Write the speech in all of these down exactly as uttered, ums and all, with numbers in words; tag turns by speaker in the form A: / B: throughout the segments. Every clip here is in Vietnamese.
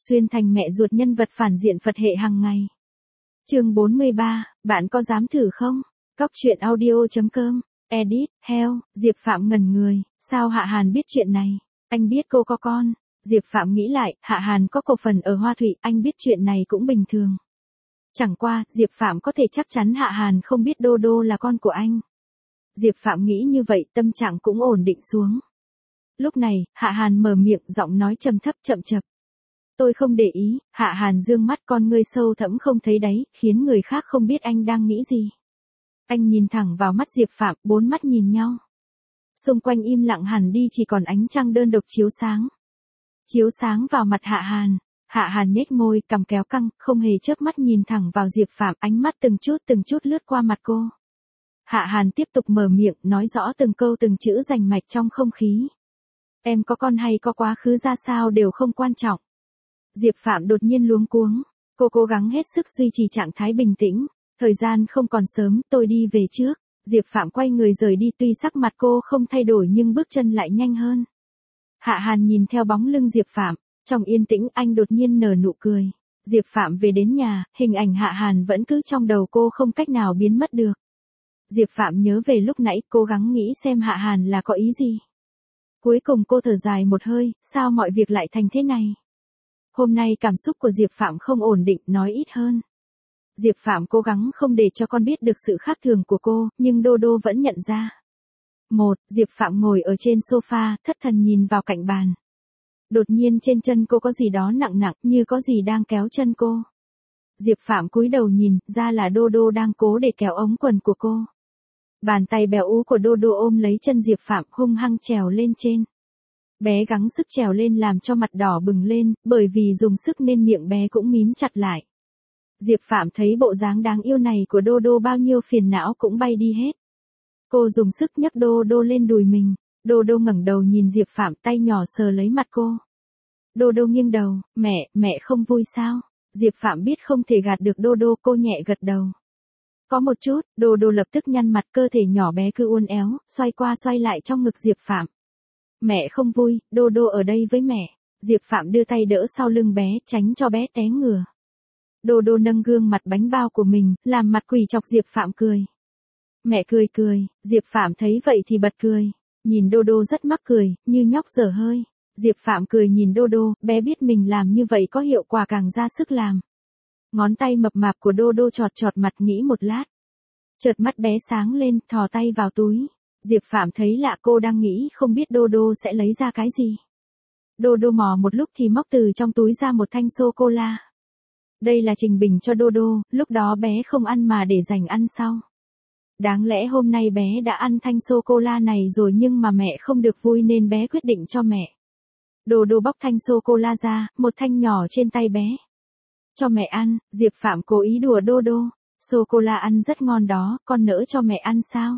A: xuyên thành mẹ ruột nhân vật phản diện Phật hệ hàng ngày. Chương bốn mươi ba, bạn có dám thử không? Cóc truyện audio chấm com, edit, heo, Diệp Phạm ngẩn người, sao Hạ Hàn biết chuyện này? Anh biết cô có con. Diệp Phạm nghĩ lại, Hạ Hàn có cổ phần ở Hoa Thụy, anh biết chuyện này cũng bình thường. Chẳng qua, Diệp Phạm có thể chắc chắn Hạ Hàn không biết Đô Đô là con của anh. Diệp Phạm nghĩ như vậy, tâm trạng cũng ổn định xuống. Lúc này, Hạ Hàn mở miệng, giọng nói trầm thấp chậm chập. Tôi không để ý. Hạ Hàn dương mắt, con ngươi sâu thẫm không thấy đáy, khiến người khác không biết anh đang nghĩ gì. Anh nhìn thẳng vào mắt Diệp Phạm, bốn mắt nhìn nhau. Xung quanh im lặng hẳn đi, chỉ còn ánh trăng đơn độc chiếu sáng. Chiếu sáng vào mặt Hạ Hàn. Hạ Hàn nhếch môi, cằm kéo căng, không hề chớp mắt nhìn thẳng vào Diệp Phạm, ánh mắt từng chút từng chút lướt qua mặt cô. Hạ Hàn tiếp tục mở miệng, nói rõ từng câu từng chữ rành mạch trong không khí. Em có con hay có quá khứ ra sao đều không quan trọng. Diệp Phạm đột nhiên luống cuống. Cô cố gắng hết sức duy trì trạng thái bình tĩnh. Thời gian không còn sớm, tôi đi về trước. Diệp Phạm quay người rời đi, tuy sắc mặt cô không thay đổi nhưng bước chân lại nhanh hơn. Hạ Hàn nhìn theo bóng lưng Diệp Phạm. Trong yên tĩnh anh đột nhiên nở nụ cười. Diệp Phạm về đến nhà, hình ảnh Hạ Hàn vẫn cứ trong đầu cô không cách nào biến mất được. Diệp Phạm nhớ về lúc nãy, cố gắng nghĩ xem Hạ Hàn là có ý gì. Cuối cùng cô thở dài một hơi, sao mọi việc lại thành thế này? Hôm nay cảm xúc của Diệp Phạm không ổn định, nói ít hơn. Diệp Phạm cố gắng không để cho con biết được sự khác thường của cô, nhưng Đô Đô vẫn nhận ra. Một, Diệp Phạm ngồi ở trên sofa, thất thần nhìn vào cạnh bàn. Đột nhiên trên chân cô có gì đó nặng nặng, như có gì đang kéo chân cô. Diệp Phạm cúi đầu nhìn, ra là Đô Đô đang cố để kéo ống quần của cô. Bàn tay béo ú của Đô Đô ôm lấy chân Diệp Phạm, hung hăng trèo lên trên. Bé gắng sức trèo lên làm cho mặt đỏ bừng lên, bởi vì dùng sức nên miệng bé cũng mím chặt lại. Diệp Phạm thấy bộ dáng đáng yêu này của Đô Đô, bao nhiêu phiền não cũng bay đi hết. Cô dùng sức nhấc Đô Đô lên đùi mình. Đô Đô ngẩng đầu nhìn Diệp Phạm, tay nhỏ sờ lấy mặt cô. Đô Đô nghiêng đầu, mẹ, mẹ không vui sao? Diệp Phạm biết không thể gạt được Đô Đô, cô nhẹ gật đầu. Có một chút. Đô Đô lập tức nhăn mặt, cơ thể nhỏ bé cứ uốn éo, xoay qua xoay lại trong ngực Diệp Phạm. Mẹ không vui, Đô Đô ở đây với mẹ. Diệp Phạm đưa tay đỡ sau lưng bé, tránh cho bé té ngửa. Đô Đô nâng gương mặt bánh bao của mình, làm mặt quỷ chọc Diệp Phạm cười. Mẹ cười cười. Diệp Phạm thấy vậy thì bật cười. Nhìn Đô Đô rất mắc cười, như nhóc dở hơi. Diệp Phạm cười nhìn Đô Đô, bé biết mình làm như vậy có hiệu quả càng ra sức làm. Ngón tay mập mạp của Đô Đô chọt chọt mặt, nghĩ một lát. Chợt mắt bé sáng lên, thò tay vào túi. Diệp Phạm thấy lạ, cô đang nghĩ không biết Đô Đô sẽ lấy ra cái gì. Đô Đô mò một lúc thì móc từ trong túi ra một thanh sô-cô-la. Đây là Trình Bình cho Đô Đô, lúc đó bé không ăn mà để dành ăn sau. Đáng lẽ hôm nay bé đã ăn thanh sô-cô-la này rồi nhưng mà mẹ không được vui nên bé quyết định cho mẹ. Đô Đô bóc thanh sô-cô-la ra, một thanh nhỏ trên tay bé. Cho mẹ ăn. Diệp Phạm cố ý đùa Đô Đô. Sô-cô-la ăn rất ngon đó, con nỡ cho mẹ ăn sao?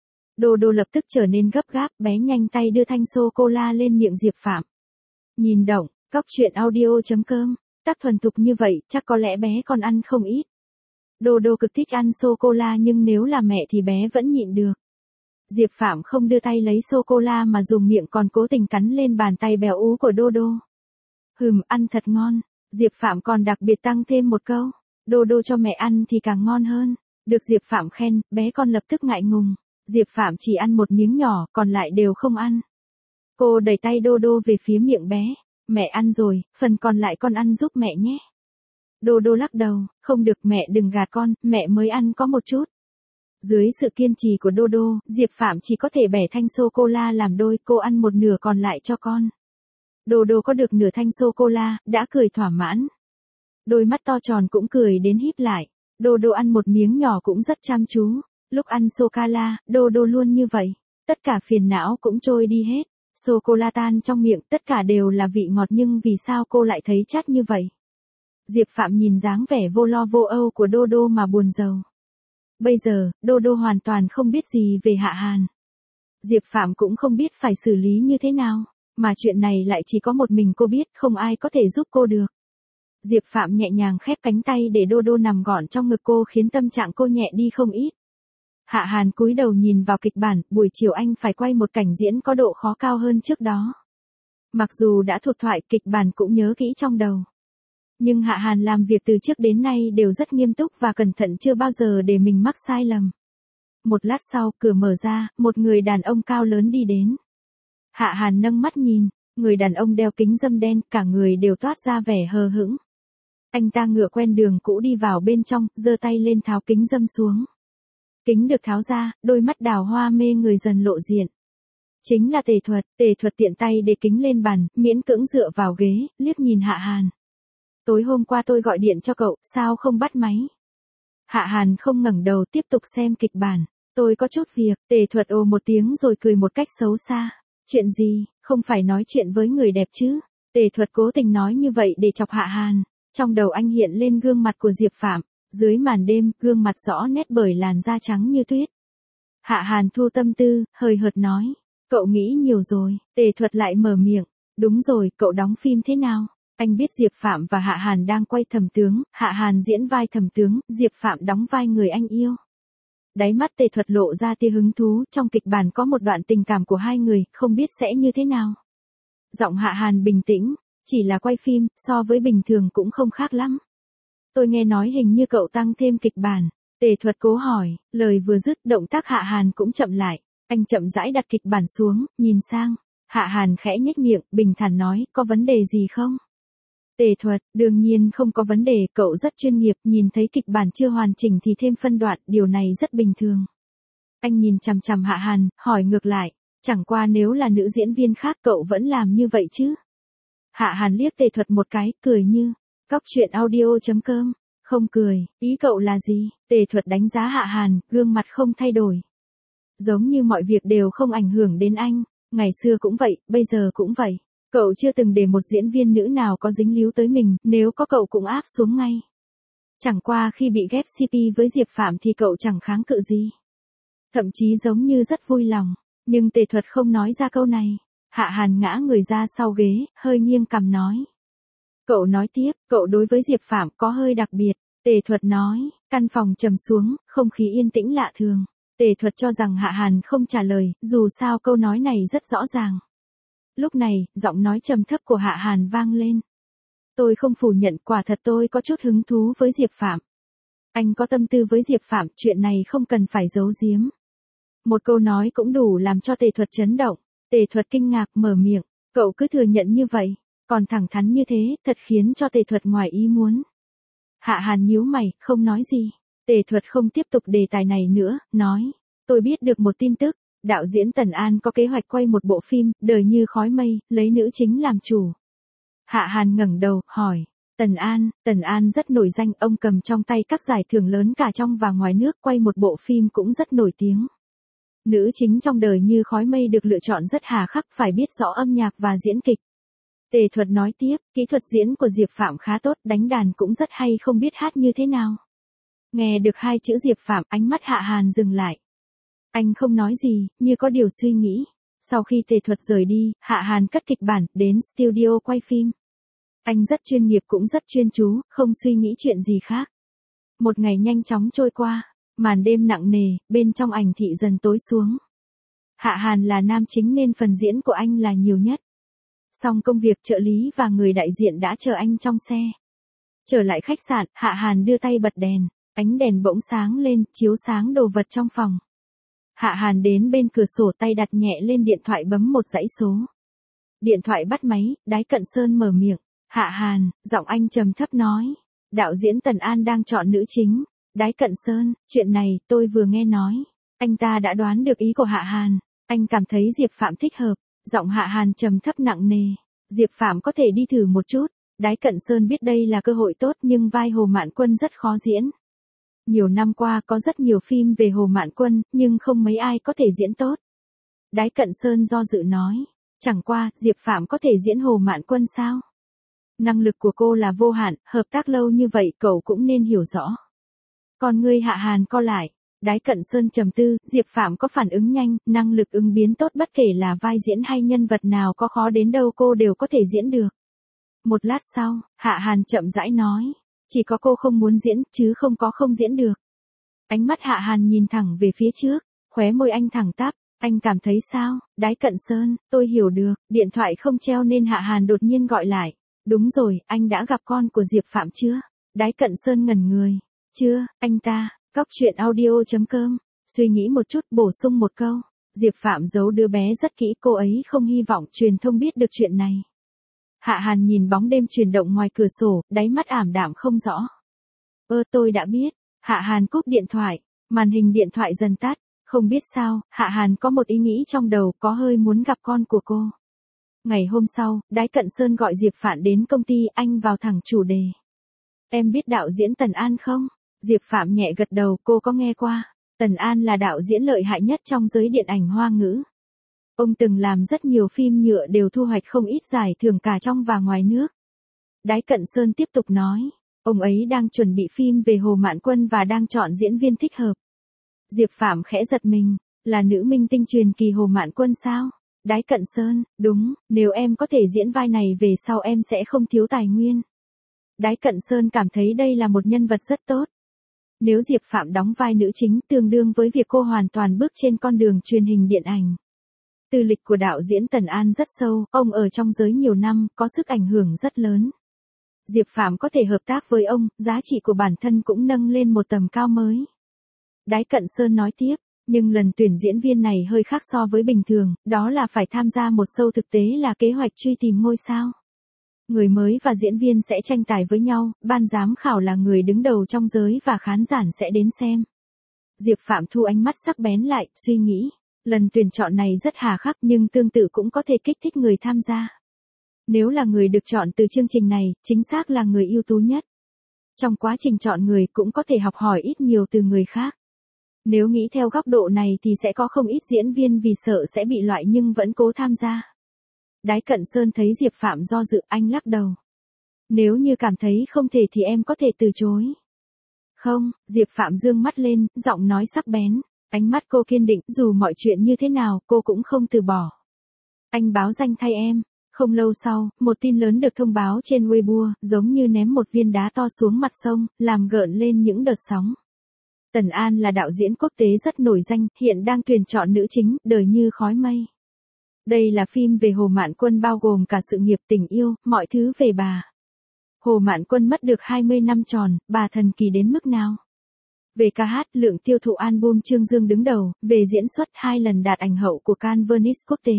A: Đô Đô lập tức trở nên gấp gáp, bé nhanh tay đưa thanh sô-cô-la lên miệng Diệp Phạm. Nhìn động, cóc truyện audio chấm com, tác thuần thục như vậy, chắc có lẽ bé còn ăn không ít. Đô Đô cực thích ăn sô-cô-la nhưng nếu là mẹ thì bé vẫn nhịn được. Diệp Phạm không đưa tay lấy sô-cô-la mà dùng miệng còn cố tình cắn lên bàn tay béo ú của Đô Đô. Hừm, ăn thật ngon. Diệp Phạm còn đặc biệt tăng thêm một câu. Đô Đô cho mẹ ăn thì càng ngon hơn. Được Diệp Phạm khen, bé con lập tức ngại ngùng. Diệp Phạm chỉ ăn một miếng nhỏ, còn lại đều không ăn. Cô đẩy tay Đô Đô về phía miệng bé. Mẹ ăn rồi, phần còn lại con ăn giúp mẹ nhé. Đô Đô lắc đầu, không được, mẹ đừng gạt con, mẹ mới ăn có một chút. Dưới sự kiên trì của Đô Đô, Diệp Phạm chỉ có thể bẻ thanh sô-cô-la làm đôi, cô ăn một nửa còn lại cho con. Đô Đô có được nửa thanh sô-cô-la, đã cười thỏa mãn. Đôi mắt to tròn cũng cười đến híp lại. Đô Đô ăn một miếng nhỏ cũng rất chăm chú. Lúc ăn sô-cô-la, Đô Đô luôn như vậy. Tất cả phiền não cũng trôi đi hết. Sô-cô-la tan trong miệng, tất cả đều là vị ngọt nhưng vì sao cô lại thấy chát như vậy? Diệp Phạm nhìn dáng vẻ vô lo vô âu của Đô Đô mà buồn rầu. Bây giờ, Đô Đô hoàn toàn không biết gì về Hạ Hàn. Diệp Phạm cũng không biết phải xử lý như thế nào, mà chuyện này lại chỉ có một mình cô biết, không ai có thể giúp cô được. Diệp Phạm nhẹ nhàng khép cánh tay để Đô Đô nằm gọn trong ngực cô, khiến tâm trạng cô nhẹ đi không ít. Hạ Hàn cúi đầu nhìn vào kịch bản, buổi chiều anh phải quay một cảnh diễn có độ khó cao hơn trước đó. Mặc dù đã thuộc thoại, kịch bản cũng nhớ kỹ trong đầu. Nhưng Hạ Hàn làm việc từ trước đến nay đều rất nghiêm túc và cẩn thận, chưa bao giờ để mình mắc sai lầm. Một lát sau, cửa mở ra, một người đàn ông cao lớn đi đến. Hạ Hàn nâng mắt nhìn, người đàn ông đeo kính râm đen, cả người đều toát ra vẻ hờ hững. Anh ta ngựa quen đường cũ đi vào bên trong, giơ tay lên tháo kính râm xuống. Kính được tháo ra, đôi mắt đào hoa mê người dần lộ diện. Chính là Tề Thuật. Tề Thuật tiện tay để kính lên bàn, miễn cưỡng dựa vào ghế, liếc nhìn Hạ Hàn. Tối hôm qua tôi gọi điện cho cậu, sao không bắt máy? Hạ Hàn không ngẩng đầu, tiếp tục xem kịch bản. Tôi có chút việc. Tề Thuật ồ một tiếng rồi cười một cách xấu xa. Chuyện gì, không phải nói chuyện với người đẹp chứ? Tề Thuật cố tình nói như vậy để chọc Hạ Hàn. Trong đầu anh hiện lên gương mặt của Diệp Phạm. Dưới màn đêm, gương mặt rõ nét bởi làn da trắng như tuyết. Hạ Hàn thu tâm tư, hời hợt nói. Cậu nghĩ nhiều rồi. Tề Thuật lại mở miệng. Đúng rồi, cậu đóng phim thế nào? Anh biết Diệp Phạm và Hạ Hàn đang quay Thẩm Tướng, Hạ Hàn diễn vai Thẩm Tướng, Diệp Phạm đóng vai người anh yêu. Đáy mắt Tề Thuật lộ ra tia hứng thú, trong kịch bản có một đoạn tình cảm của hai người, không biết sẽ như thế nào. Giọng Hạ Hàn bình tĩnh, chỉ là quay phim, so với bình thường cũng không khác lắm. Tôi nghe nói hình như cậu tăng thêm kịch bản. Tề Thuật cố hỏi, lời vừa dứt, động tác Hạ Hàn cũng chậm lại. Anh chậm rãi đặt kịch bản xuống, nhìn sang. Hạ Hàn khẽ nhếch miệng, bình thản nói, có vấn đề gì không? Tề Thuật, đương nhiên không có vấn đề, cậu rất chuyên nghiệp, nhìn thấy kịch bản chưa hoàn chỉnh thì thêm phân đoạn, điều này rất bình thường. Anh nhìn chằm chằm Hạ Hàn, hỏi ngược lại, chẳng qua nếu là nữ diễn viên khác cậu vẫn làm như vậy chứ? Hạ Hàn liếc Tề Thuật một cái, cười như, cóc truyện audio chấm com, không cười, ý cậu là gì? Tề Thuật đánh giá Hạ Hàn, gương mặt không thay đổi. Giống như mọi việc đều không ảnh hưởng đến anh, ngày xưa cũng vậy, bây giờ cũng vậy. Cậu chưa từng để một diễn viên nữ nào có dính líu tới mình, nếu có cậu cũng áp xuống ngay. Chẳng qua khi bị ghép xê pê với Diệp Phạm thì cậu chẳng kháng cự gì. Thậm chí giống như rất vui lòng, nhưng Tề Thuật không nói ra câu này. Hạ Hàn ngã người ra sau ghế, hơi nghiêng cằm nói. Cậu nói tiếp, cậu đối với Diệp Phạm có hơi đặc biệt. Tề Thuật nói, căn phòng trầm xuống, không khí yên tĩnh lạ thường. Tề Thuật cho rằng Hạ Hàn không trả lời, dù sao câu nói này rất rõ ràng. Lúc này, giọng nói trầm thấp của Hạ Hàn vang lên. Tôi không phủ nhận, quả thật tôi có chút hứng thú với Diệp Phạm. Anh có tâm tư với Diệp Phạm, chuyện này không cần phải giấu giếm. Một câu nói cũng đủ làm cho Tề Thuật chấn động. Tề Thuật kinh ngạc mở miệng, cậu cứ thừa nhận như vậy, còn thẳng thắn như thế, thật khiến cho Tề Thuật ngoài ý muốn. Hạ Hàn nhíu mày, không nói gì. Tề Thuật không tiếp tục đề tài này nữa, nói, tôi biết được một tin tức. Đạo diễn Tần An có kế hoạch quay một bộ phim, Đời như khói mây, lấy nữ chính làm chủ. Hạ Hàn ngẩng đầu, hỏi, Tần An, Tần An rất nổi danh, ông cầm trong tay các giải thưởng lớn cả trong và ngoài nước, quay một bộ phim cũng rất nổi tiếng. Nữ chính trong Đời như khói mây được lựa chọn rất hà khắc, phải biết rõ âm nhạc và diễn kịch. Tề Thuật nói tiếp, kỹ thuật diễn của Diệp Phạm khá tốt, đánh đàn cũng rất hay, không biết hát như thế nào. Nghe được hai chữ Diệp Phạm, ánh mắt Hạ Hàn dừng lại. Anh không nói gì, như có điều suy nghĩ. Sau khi Tề Thuật rời đi, Hạ Hàn cất kịch bản, đến studio quay phim. Anh rất chuyên nghiệp cũng rất chuyên chú, không suy nghĩ chuyện gì khác. Một ngày nhanh chóng trôi qua, màn đêm nặng nề, bên trong ảnh thị dần tối xuống. Hạ Hàn là nam chính nên phần diễn của anh là nhiều nhất. Xong công việc, trợ lý và người đại diện đã chờ anh trong xe. Trở lại khách sạn, Hạ Hàn đưa tay bật đèn, ánh đèn bỗng sáng lên, chiếu sáng đồ vật trong phòng. Hạ Hàn đến bên cửa sổ, tay đặt nhẹ lên điện thoại, bấm một dãy số. Điện thoại bắt máy, Đái Cận Sơn mở miệng. Hạ Hàn, giọng anh trầm thấp nói. Đạo diễn Tần An đang chọn nữ chính. Đái Cận Sơn, chuyện này, tôi vừa nghe nói. Anh ta đã đoán được ý của Hạ Hàn. Anh cảm thấy Diệp Phạm thích hợp. Giọng Hạ Hàn trầm thấp nặng nề. Diệp Phạm có thể đi thử một chút. Đái Cận Sơn biết đây là cơ hội tốt nhưng vai Hồ Mạn Quân rất khó diễn. Nhiều năm qua có rất nhiều phim về Hồ Mạn Quân, nhưng không mấy ai có thể diễn tốt. Đái Cận Sơn do dự nói. Chẳng qua, Diệp Phạm có thể diễn Hồ Mạn Quân sao? Năng lực của cô là vô hạn, hợp tác lâu như vậy cậu cũng nên hiểu rõ. Còn ngươi Hạ Hàn co lại. Đái Cận Sơn trầm tư, Diệp Phạm có phản ứng nhanh, năng lực ứng biến tốt, bất kể là vai diễn hay nhân vật nào có khó đến đâu cô đều có thể diễn được. Một lát sau, Hạ Hàn chậm rãi nói. Chỉ có cô không muốn diễn, chứ không có không diễn được. Ánh mắt Hạ Hàn nhìn thẳng về phía trước, khóe môi anh thẳng tắp. Anh cảm thấy sao? Đái Cận Sơn, tôi hiểu được. Điện thoại không treo nên Hạ Hàn đột nhiên gọi lại. Đúng rồi, anh đã gặp con của Diệp Phạm chưa? Đái Cận Sơn ngẩn người. Chưa, anh ta. Cóc truyện audio.com. Suy nghĩ một chút bổ sung một câu. Diệp Phạm giấu đứa bé rất kỹ, cô ấy không hy vọng truyền thông biết được chuyện này. Hạ Hàn nhìn bóng đêm chuyển động ngoài cửa sổ, đáy mắt ảm đạm không rõ. Ơ tôi đã biết. Hạ Hàn cúp điện thoại, màn hình điện thoại dần tắt. Không biết sao, Hạ Hàn có một ý nghĩ trong đầu, có hơi muốn gặp con của cô. Ngày hôm sau, Đái Cận Sơn gọi Diệp Phạm đến công ty, anh vào thẳng chủ đề. Em biết đạo diễn Tần An không? Diệp Phạm nhẹ gật đầu, cô có nghe qua. Tần An là đạo diễn lợi hại nhất trong giới điện ảnh Hoa ngữ. Ông từng làm rất nhiều phim nhựa đều thu hoạch không ít giải thưởng cả trong và ngoài nước. Đái Cận Sơn tiếp tục nói, ông ấy đang chuẩn bị phim về Hồ Mạn Quân và đang chọn diễn viên thích hợp. Diệp Phạm khẽ giật mình, là nữ minh tinh truyền kỳ Hồ Mạn Quân sao? Đái Cận Sơn, đúng, nếu em có thể diễn vai này về sau em sẽ không thiếu tài nguyên. Đái Cận Sơn cảm thấy đây là một nhân vật rất tốt. Nếu Diệp Phạm đóng vai nữ chính tương đương với việc cô hoàn toàn bước trên con đường truyền hình điện ảnh. Tư lịch của đạo diễn Tần An rất sâu, ông ở trong giới nhiều năm, có sức ảnh hưởng rất lớn. Diệp Phạm có thể hợp tác với ông, giá trị của bản thân cũng nâng lên một tầm cao mới. Đái Cận Sơn nói tiếp, nhưng lần tuyển diễn viên này hơi khác so với bình thường, đó là phải tham gia một show thực tế là kế hoạch truy tìm ngôi sao. Người mới và diễn viên sẽ tranh tài với nhau, ban giám khảo là người đứng đầu trong giới và khán giả sẽ đến xem. Diệp Phạm thu ánh mắt sắc bén lại, suy nghĩ, lần tuyển chọn này rất hà khắc nhưng tương tự cũng có thể kích thích người tham gia. Nếu là người được chọn từ chương trình này, chính xác là người ưu tú nhất. Trong quá trình chọn người cũng có thể học hỏi ít nhiều từ người khác. Nếu nghĩ theo góc độ này thì sẽ có không ít diễn viên vì sợ sẽ bị loại nhưng vẫn cố tham gia. Đái Cận Sơn thấy Diệp Phạm do dự, anh lắc đầu. Nếu như cảm thấy không thể thì em có thể từ chối. Không, Diệp Phạm dương mắt lên, giọng nói sắc bén. Ánh mắt cô kiên định, dù mọi chuyện như thế nào, cô cũng không từ bỏ. Anh báo danh thay em. Không lâu sau, một tin lớn được thông báo trên Weibo, giống như ném một viên đá to xuống mặt sông, làm gợn lên những đợt sóng. Tần An là đạo diễn quốc tế rất nổi danh, hiện đang tuyển chọn nữ chính, đời như khói mây. Đây là phim về Hồ Mạn Quân bao gồm cả sự nghiệp, tình yêu, mọi thứ về bà. Hồ Mạn Quân mất được hai mươi năm tròn, bà thần kỳ đến mức nào? Về ca hát, lượng tiêu thụ album Trương Dương đứng đầu, về diễn xuất hai lần đạt ảnh hậu của Cannes Venice quốc tế.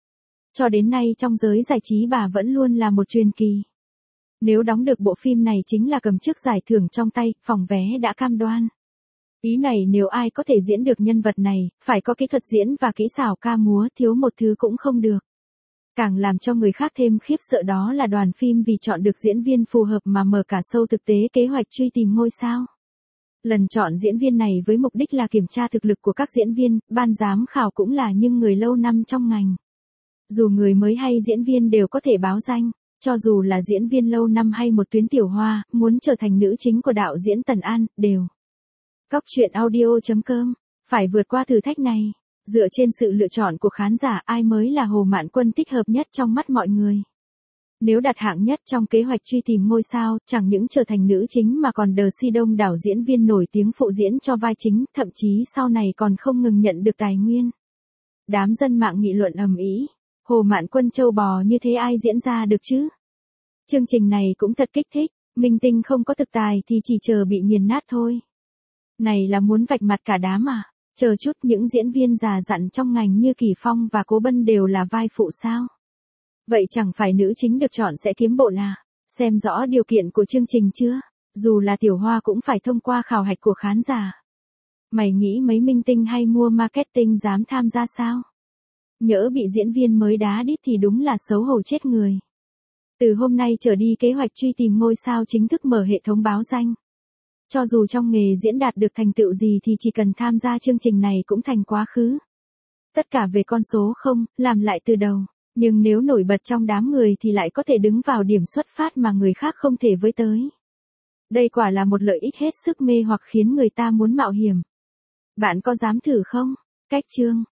A: Cho đến nay trong giới giải trí bà vẫn luôn là một truyền kỳ. Nếu đóng được bộ phim này chính là cầm chức giải thưởng trong tay, phòng vé đã cam đoan. Ý này nếu ai có thể diễn được nhân vật này, phải có kỹ thuật diễn và kỹ xảo ca múa, thiếu một thứ cũng không được. Càng làm cho người khác thêm khiếp sợ đó là đoàn phim vì chọn được diễn viên phù hợp mà mở cả show thực tế kế hoạch truy tìm ngôi sao. Lần chọn diễn viên này với mục đích là kiểm tra thực lực của các diễn viên, ban giám khảo cũng là những người lâu năm trong ngành. Dù người mới hay diễn viên đều có thể báo danh, cho dù là diễn viên lâu năm hay một tuyến tiểu hoa, muốn trở thành nữ chính của đạo diễn Tần An, đều. Cóc truyện audio.com, phải vượt qua thử thách này, dựa trên sự lựa chọn của khán giả ai mới là Hồ Mạn Quân thích hợp nhất trong mắt mọi người. Nếu đặt hạng nhất trong kế hoạch truy tìm ngôi sao, chẳng những trở thành nữ chính mà còn đờ si đông đảo diễn viên nổi tiếng phụ diễn cho vai chính, thậm chí sau này còn không ngừng nhận được tài nguyên. Đám dân mạng nghị luận ầm ĩ, Hồ Mạn Quân trâu bò như thế ai diễn ra được chứ? Chương trình này cũng thật kích thích, minh tinh không có thực tài thì chỉ chờ bị nghiền nát thôi. Này là muốn vạch mặt cả đám à? Chờ chút, những diễn viên già dặn trong ngành như Kỳ Phong và Cố Bân đều là vai phụ sao? Vậy chẳng phải nữ chính được chọn sẽ kiếm bộ là? Xem rõ điều kiện của chương trình chưa? Dù là tiểu hoa cũng phải thông qua khảo hạch của khán giả. Mày nghĩ mấy minh tinh hay mua marketing dám tham gia sao? Nhỡ bị diễn viên mới đá đít thì đúng là xấu hổ chết người. Từ hôm nay trở đi kế hoạch truy tìm ngôi sao chính thức mở hệ thống báo danh. Cho dù trong nghề diễn đạt được thành tựu gì thì chỉ cần tham gia chương trình này cũng thành quá khứ. Tất cả về con số không, làm lại từ đầu. Nhưng nếu nổi bật trong đám người thì lại có thể đứng vào điểm xuất phát mà người khác không thể với tới. Đây quả là một lợi ích hết sức mê hoặc khiến người ta muốn mạo hiểm. Bạn có dám thử không? Cách chương